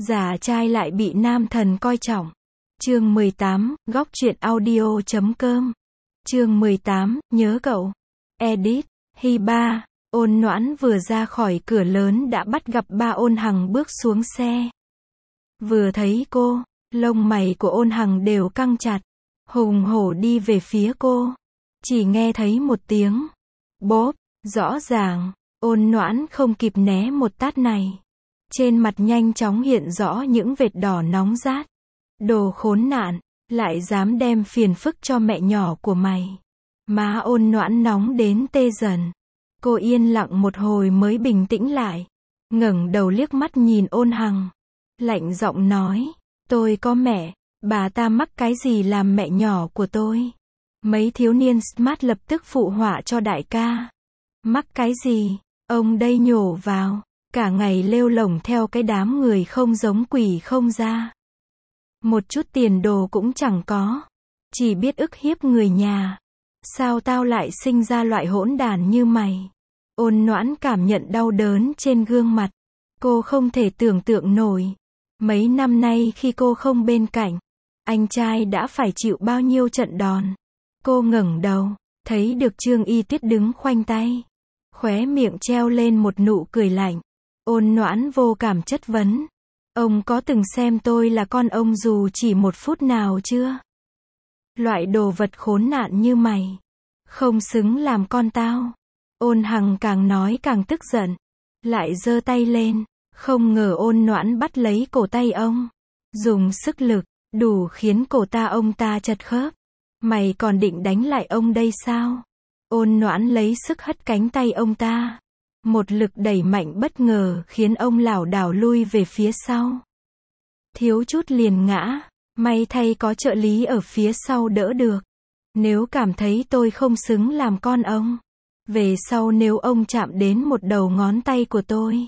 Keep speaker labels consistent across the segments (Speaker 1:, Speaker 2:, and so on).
Speaker 1: Giả trai lại bị nam thần coi trọng. Chương 18, góc truyện audio.com. Chương 18, nhớ cậu. Edit, Hiba. Ôn Noãn vừa ra khỏi cửa lớn đã bắt gặp ba Ôn Hằng bước xuống xe. Vừa thấy cô, lông mày của Ôn Hằng đều căng chặt, hùng hổ đi về phía cô. Chỉ nghe thấy một tiếng bốp, rõ ràng, Ôn Noãn không kịp né một tát này. Trên mặt nhanh chóng hiện rõ những vệt đỏ nóng rát. Đồ khốn nạn, lại dám đem phiền phức cho mẹ nhỏ của mày. Má Ôn Noãn nóng đến tê dần. Cô yên lặng một hồi mới bình tĩnh lại. Ngẩng đầu liếc mắt nhìn Ôn Hằng. Lạnh giọng nói, tôi có mẹ, bà ta mắc cái gì làm mẹ nhỏ của tôi. Mấy thiếu niên smart lập tức phụ họa cho đại ca. Mắc cái gì, ông đây nhổ vào. Cả ngày lêu lổng theo cái đám người không giống quỷ không ra. Một chút tiền đồ cũng chẳng có. Chỉ biết ức hiếp người nhà. Sao tao lại sinh ra loại hỗn đản như mày? Ôn Noãn cảm nhận đau đớn trên gương mặt. Cô không thể tưởng tượng nổi. Mấy năm nay khi cô không bên cạnh, anh trai đã phải chịu bao nhiêu trận đòn. Cô ngẩng đầu, thấy được Trương Y Tuyết đứng khoanh tay. Khóe miệng treo lên một nụ cười lạnh. Ôn Noãn vô cảm chất vấn. Ông có từng xem tôi là con ông dù chỉ một phút nào chưa? Loại đồ vật khốn nạn như mày, không xứng làm con tao. Ôn Hằng càng nói càng tức giận. Lại giơ tay lên. Không ngờ Ôn Noãn bắt lấy cổ tay ông. Dùng sức lực, đủ khiến cổ ông ta chật khớp. Mày còn định đánh lại ông đây sao? Ôn Noãn lấy sức hất cánh tay ông ta. Một lực đẩy mạnh bất ngờ khiến ông lảo đảo lui về phía sau. Thiếu chút liền ngã. May thay có trợ lý ở phía sau đỡ được. Nếu cảm thấy tôi không xứng làm con ông, về sau nếu ông chạm đến một đầu ngón tay của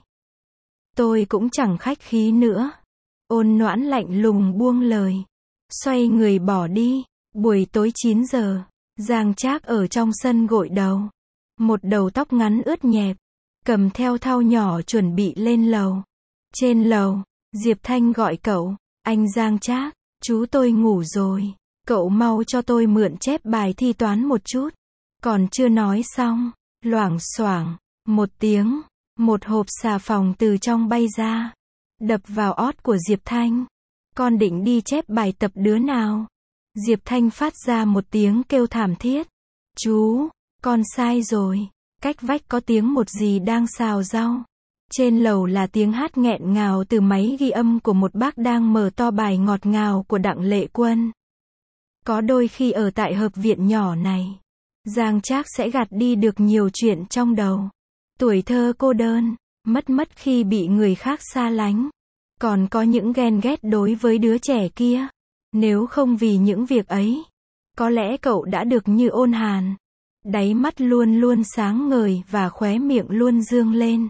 Speaker 1: tôi cũng chẳng khách khí nữa. Ôn Noãn lạnh lùng buông lời. Xoay người bỏ đi. Buổi tối 9 giờ, Giang Trác ở trong sân gội đầu. Một đầu tóc ngắn ướt nhẹp. Cầm theo thau nhỏ chuẩn bị lên lầu. Trên lầu, Diệp Thanh gọi cậu. Anh Giang Trác, chú tôi ngủ rồi. Cậu mau cho tôi mượn chép bài thi toán một chút. Còn chưa nói xong, loảng xoảng, một tiếng, một hộp xà phòng từ trong bay ra. Đập vào ót của Diệp Thanh. Con định đi chép bài tập đứa nào? Diệp Thanh phát ra một tiếng kêu thảm thiết. Chú, con sai rồi. Cách vách có tiếng một gì đang xào rau. Trên lầu là tiếng hát nghẹn ngào từ máy ghi âm của một bác đang mở to bài ngọt ngào của Đặng Lệ Quân. Có đôi khi ở tại hợp viện nhỏ này, Giang Trác sẽ gạt đi được nhiều chuyện trong đầu. Tuổi thơ cô đơn, mất khi bị người khác xa lánh. Còn có những ghen ghét đối với đứa trẻ kia. Nếu không vì những việc ấy, có lẽ cậu đã được như Ôn Hàn. Đáy mắt luôn luôn sáng ngời và khóe miệng luôn dương lên.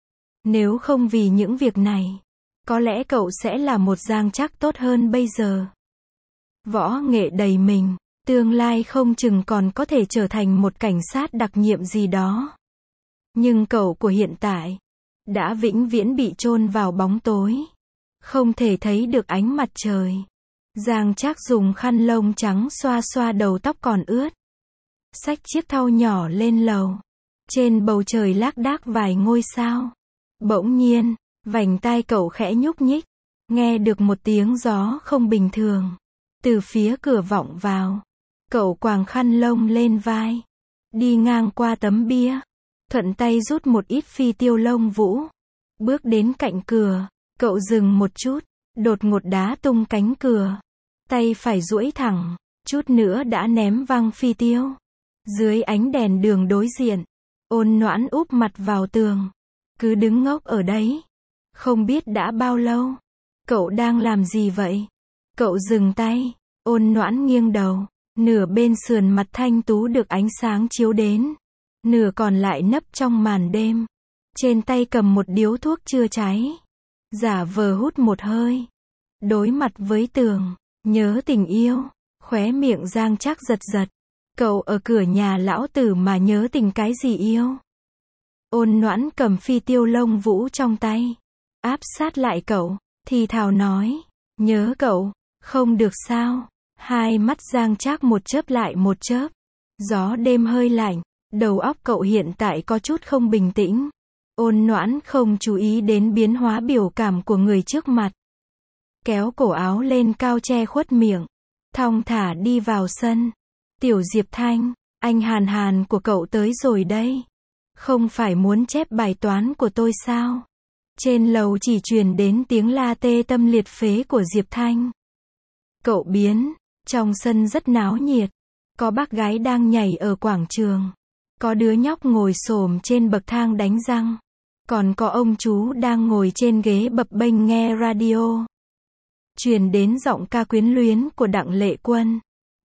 Speaker 1: Nếu không vì những việc này, có lẽ cậu sẽ là một Giang Trác tốt hơn bây giờ. Võ nghệ đầy mình, tương lai không chừng còn có thể trở thành một cảnh sát đặc nhiệm gì đó. Nhưng cậu của hiện tại, đã vĩnh viễn bị chôn vào bóng tối. Không thể thấy được ánh mặt trời. Giang Trác dùng khăn lông trắng xoa xoa đầu tóc còn ướt. Xách chiếc thau nhỏ lên lầu. Trên bầu trời lác đác vài ngôi sao. Bỗng nhiên, vành tai cậu khẽ nhúc nhích. Nghe được một tiếng gió không bình thường. Từ phía cửa vọng vào. Cậu quàng khăn lông lên vai. Đi ngang qua tấm bia. Thuận tay rút một ít phi tiêu lông vũ. Bước đến cạnh cửa. Cậu dừng một chút. Đột ngột đá tung cánh cửa. Tay phải duỗi thẳng. Chút nữa đã ném văng phi tiêu. Dưới ánh đèn đường đối diện, Ôn Noãn úp mặt vào tường. Cứ đứng ngốc ở đấy. Không biết đã bao lâu. Cậu đang làm gì vậy? Cậu dừng tay. Ôn Noãn nghiêng đầu. Nửa bên sườn mặt thanh tú được ánh sáng chiếu đến. Nửa còn lại nấp trong màn đêm. Trên tay cầm một điếu thuốc chưa cháy. Giả vờ hút một hơi. Đối mặt với tường. Nhớ tình yêu. Khóe miệng Giang Trác giật giật. Cậu ở cửa nhà lão tử mà nhớ tình cái gì yêu? Ôn Noãn cầm phi tiêu lông vũ trong tay. Áp sát lại cậu. thì thào nói, nhớ cậu, không được sao. Hai mắt Giang Trác một chớp lại một chớp. Gió đêm hơi lạnh, đầu óc cậu hiện tại có chút không bình tĩnh. Ôn Noãn không chú ý đến biến hóa biểu cảm của người trước mặt. Kéo cổ áo lên cao che khuất miệng. Thong thả đi vào sân. Tiểu Diệp Thanh, anh Hàn Hàn của cậu tới rồi đây. Không phải muốn chép bài toán của tôi sao? Trên lầu chỉ truyền đến tiếng la tê tâm liệt phế của Diệp Thanh. Cậu biến, trong sân rất náo nhiệt. Có bác gái đang nhảy ở quảng trường. Có đứa nhóc ngồi xổm trên bậc thang đánh răng. Còn có ông chú đang ngồi trên ghế bập bênh nghe radio. Truyền đến giọng ca quyến luyến của Đặng Lệ Quân.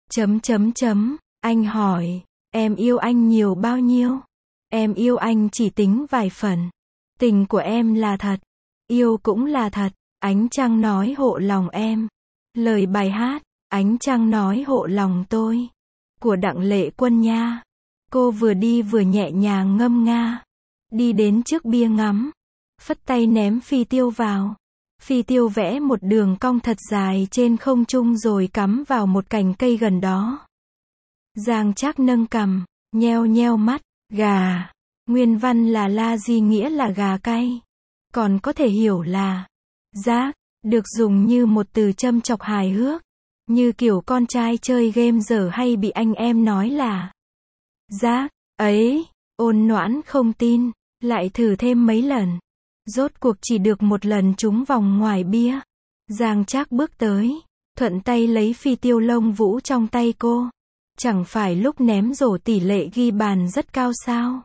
Speaker 1: Anh hỏi, em yêu anh nhiều bao nhiêu? Em yêu anh chỉ tính vài phần. Tình của em là thật. Yêu cũng là thật. Ánh trăng nói hộ lòng em. Lời bài hát, ánh trăng nói hộ lòng tôi. Của Đặng Lệ Quân nha. Cô vừa đi vừa nhẹ nhàng ngâm nga. Đi đến trước bia ngắm. Phất tay ném phi tiêu vào. Phi tiêu vẽ một đường cong thật dài trên không trung rồi cắm vào một cành cây gần đó. Giang Trác nâng cằm, nheo nheo mắt, gà. Nguyên văn là la di nghĩa là gà cay. Còn có thể hiểu là giác, được dùng như một từ châm chọc hài hước. Như kiểu con trai chơi game dở hay bị anh em nói là giác, ấy, Ôn Noãn không tin, lại thử thêm mấy lần. Rốt cuộc chỉ được một lần trúng vòng ngoài bia. Giang Trác bước tới, thuận tay lấy phi tiêu lông vũ trong tay cô. Chẳng phải lúc ném rổ tỷ lệ ghi bàn rất cao sao?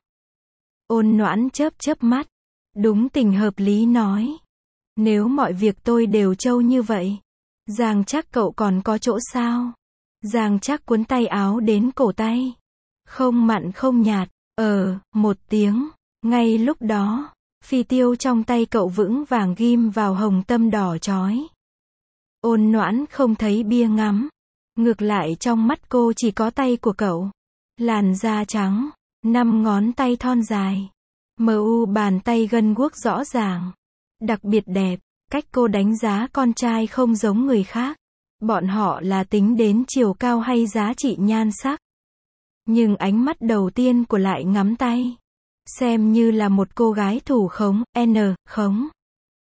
Speaker 1: Ôn Noãn chớp chớp mắt. Đúng tình hợp lý nói. Nếu mọi việc tôi đều trâu như vậy, Giang Trác cậu còn có chỗ sao? Giang Trác cuốn tay áo đến cổ tay. Không mặn không nhạt, một tiếng. Ngay lúc đó, phi tiêu trong tay cậu vững vàng ghim vào hồng tâm đỏ chói. Ôn Noãn không thấy bia ngắm. Ngược lại trong mắt cô chỉ có tay của cậu. Làn da trắng, 5 ngón tay thon dài. Bàn tay gân guốc rõ ràng. Đặc biệt đẹp, cách cô đánh giá con trai không giống người khác. Bọn họ là tính đến chiều cao hay giá trị nhan sắc. Nhưng ánh mắt đầu tiên của lại ngắm tay. Xem như là một cô gái thủ khống, khống.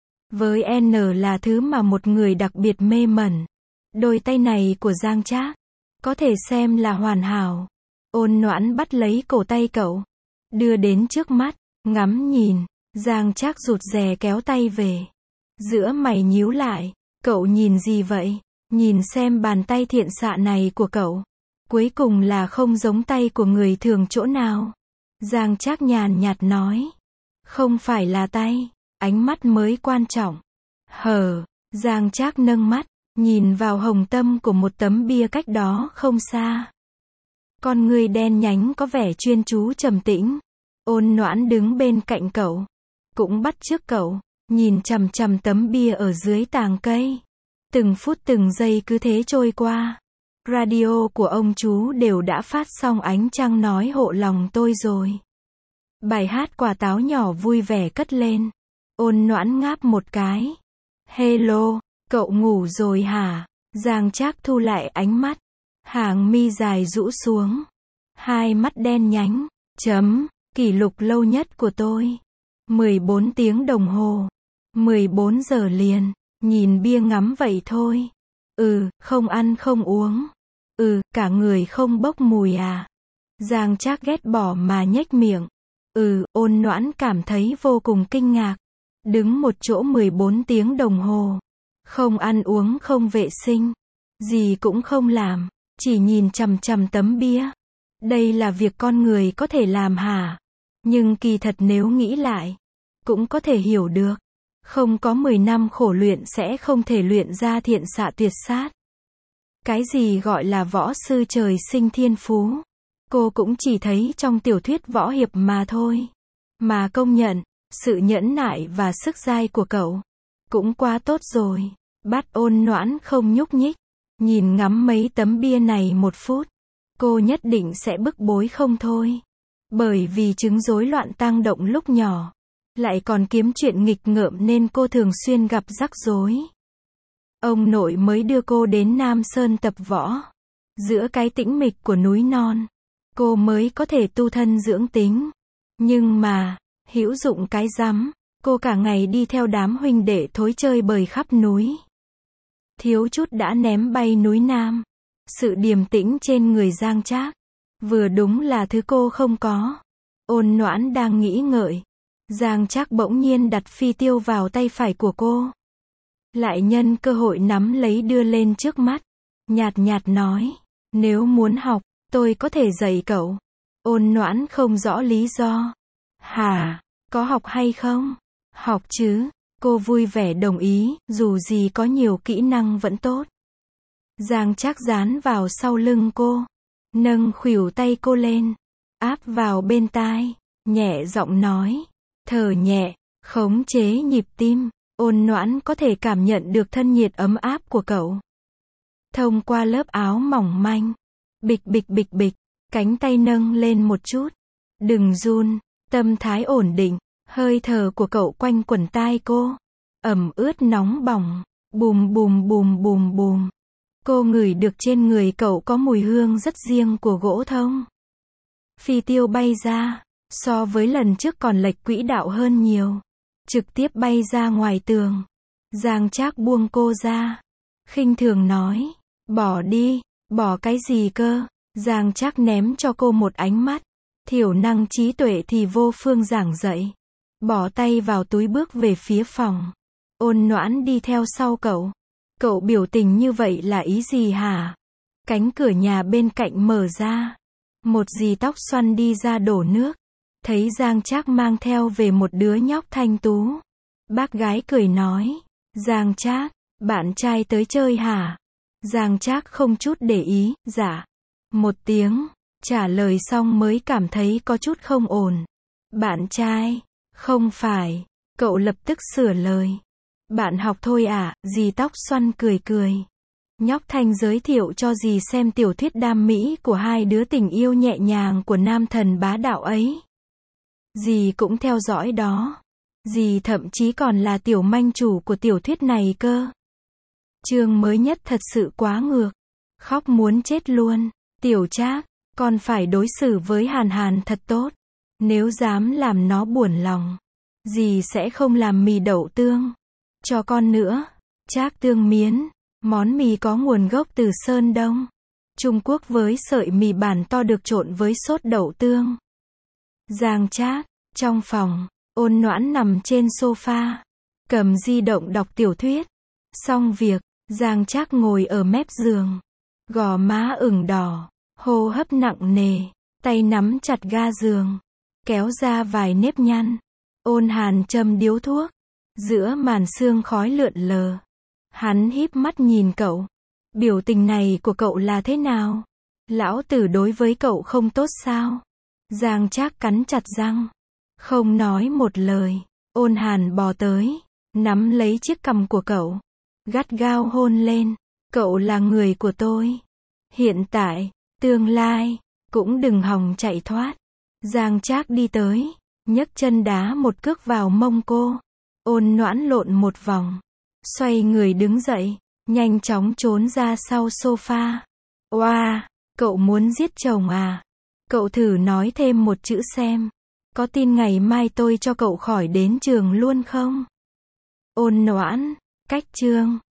Speaker 1: Với N là thứ mà một người đặc biệt mê mẩn. Đôi tay này của Giang Trác có thể xem là hoàn hảo. Ôn Noãn bắt lấy cổ tay cậu, đưa đến trước mắt, ngắm nhìn. Giang Trác rụt rè kéo tay về. Giữa mày nhíu lại, cậu nhìn gì vậy? Nhìn xem bàn tay thiện xạ này của cậu. Cuối cùng là không giống tay của người thường chỗ nào. Giang Trác nhàn nhạt nói. Không phải là tay, ánh mắt mới quan trọng. Giang Trác nâng mắt, nhìn vào hồng tâm của một tấm bia cách đó không xa. Con người đen nhánh có vẻ chuyên chú trầm tĩnh. Ôn Noãn đứng bên cạnh cậu, cũng bắt chước cậu, nhìn chằm chằm tấm bia ở dưới tàng cây. Từng phút từng giây cứ thế trôi qua. Radio của ông chú đều đã phát xong ánh trăng nói hộ lòng tôi rồi. Bài hát quả táo nhỏ vui vẻ cất lên. Ôn Noãn ngáp một cái. Hello, cậu ngủ rồi hả? Giang Trác thu lại ánh mắt. Hàng mi dài rũ xuống. Hai mắt đen nhánh. Kỷ lục lâu nhất của tôi. 14 tiếng đồng hồ. 14 giờ liền. Nhìn bia ngắm vậy thôi. Không ăn không uống. Cả người không bốc mùi à? Giang Trác ghét bỏ mà nhếch miệng. Ôn Noãn cảm thấy vô cùng kinh ngạc. Đứng một chỗ 14 tiếng đồng hồ. Không ăn uống không vệ sinh. Gì cũng không làm. Chỉ nhìn chằm chằm tấm bia. Đây là việc con người có thể làm hả? Nhưng kỳ thật nếu nghĩ lại, cũng có thể hiểu được. Không có 10 năm khổ luyện sẽ không thể luyện ra thiện xạ tuyệt sát. Cái gì gọi là võ sư trời sinh thiên phú? Cô cũng chỉ thấy trong tiểu thuyết võ hiệp mà thôi. Mà công nhận, sự nhẫn nại và sức dai của cậu cũng quá tốt rồi. Bắt Ôn Noãn không nhúc nhích. Nhìn ngắm mấy tấm bia này một phút. Cô nhất định sẽ bức bối không thôi. Bởi vì chứng rối loạn tăng động lúc nhỏ. Lại còn kiếm chuyện nghịch ngợm nên cô thường xuyên gặp rắc rối. Ông nội mới đưa cô đến Nam Sơn tập võ. Giữa cái tĩnh mịch của núi non, cô mới có thể tu thân dưỡng tính. Nhưng mà, hữu dụng cái rắm, cô cả ngày đi theo đám huynh đệ thối chơi bời khắp núi. Thiếu chút đã ném bay núi Nam. Sự điềm tĩnh trên người Giang Trác, vừa đúng là thứ cô không có. Ôn Noãn đang nghĩ ngợi, Giang Trác bỗng nhiên đặt phi tiêu vào tay phải của cô. Lại nhân cơ hội nắm lấy đưa lên trước mắt. Nhạt nhạt nói, nếu muốn học, tôi có thể dạy cậu. Ôn Noãn không rõ lý do. Hả, có học hay không? Học chứ. Cô vui vẻ đồng ý, dù gì có nhiều kỹ năng vẫn tốt. Giang Trác dán vào sau lưng cô, nâng khuỷu tay cô lên, áp vào bên tai, nhẹ giọng nói, thở nhẹ, khống chế nhịp tim. Ôn Noãn có thể cảm nhận được thân nhiệt ấm áp của cậu. Thông qua lớp áo mỏng manh. Bịch bịch bịch bịch, cánh tay nâng lên một chút. Đừng run, tâm thái ổn định, hơi thở của cậu quanh quẩn tai cô. Ẩm ướt nóng bỏng, bùm bùm bùm bùm bùm. Cô ngửi được trên người cậu có mùi hương rất riêng của gỗ thông. Phi tiêu bay ra, so với lần trước còn lệch quỹ đạo hơn nhiều. Trực tiếp bay ra ngoài tường. Giang Trác buông cô ra. Khinh thường nói, bỏ đi, bỏ cái gì cơ? Giang Trác ném cho cô một ánh mắt. Thiểu năng trí tuệ thì vô phương giảng dạy. Bỏ tay vào túi bước về phía phòng. Ôn Noãn đi theo sau cậu. Cậu biểu tình như vậy là ý gì hả? Cánh cửa nhà bên cạnh mở ra. Một dì tóc xoăn đi ra đổ nước. Thấy Giang Trác mang theo về một đứa nhóc thanh tú. Bác gái cười nói, Giang Trác, bạn trai tới chơi hả? Giang Trác không chút để ý, dạ. Một tiếng, trả lời xong mới cảm thấy có chút không ổn. Bạn trai, không phải. Cậu lập tức sửa lời. Bạn học thôi à, dì tóc xoăn cười cười. Nhóc thanh giới thiệu cho dì xem tiểu thuyết đam mỹ của hai đứa tình yêu nhẹ nhàng của nam thần bá đạo ấy. Dì cũng theo dõi đó. Dì thậm chí còn là tiểu manh chủ của tiểu thuyết này cơ. Chương mới nhất thật sự quá ngược. Khóc muốn chết luôn. Tiểu Trác, con phải đối xử với Hàn Hàn thật tốt. Nếu dám làm nó buồn lòng, dì sẽ không làm mì đậu tương cho con nữa. Trác tương miến, món mì có nguồn gốc từ Sơn Đông, Trung Quốc với sợi mì bản to được trộn với sốt đậu tương. Giang Trác, trong phòng, Ôn Noãn nằm trên sofa, cầm di động đọc tiểu thuyết. Xong việc, Giang Trác ngồi ở mép giường, gò má ửng đỏ, hô hấp nặng nề, tay nắm chặt ga giường, kéo ra vài nếp nhăn. Ôn Hàn châm điếu thuốc, giữa màn sương khói lượn lờ. Hắn híp mắt nhìn cậu. Biểu tình này của cậu là thế nào? Lão tử đối với cậu không tốt sao? Giang Trác cắn chặt răng, không nói một lời. Ôn Hàn bò tới, nắm lấy chiếc cằm của cậu, gắt gao hôn lên. Cậu là người của tôi. Hiện tại, tương lai, cũng đừng hòng chạy thoát. Giang Trác đi tới, nhấc chân đá một cước vào mông cô. Ôn Noãn lộn một vòng, xoay người đứng dậy, nhanh chóng trốn ra sau sofa. Oa, cậu muốn giết chồng à? Cậu thử nói thêm một chữ xem. Có tin ngày mai tôi cho cậu khỏi đến trường luôn không? Ôn Noãn, cách chương.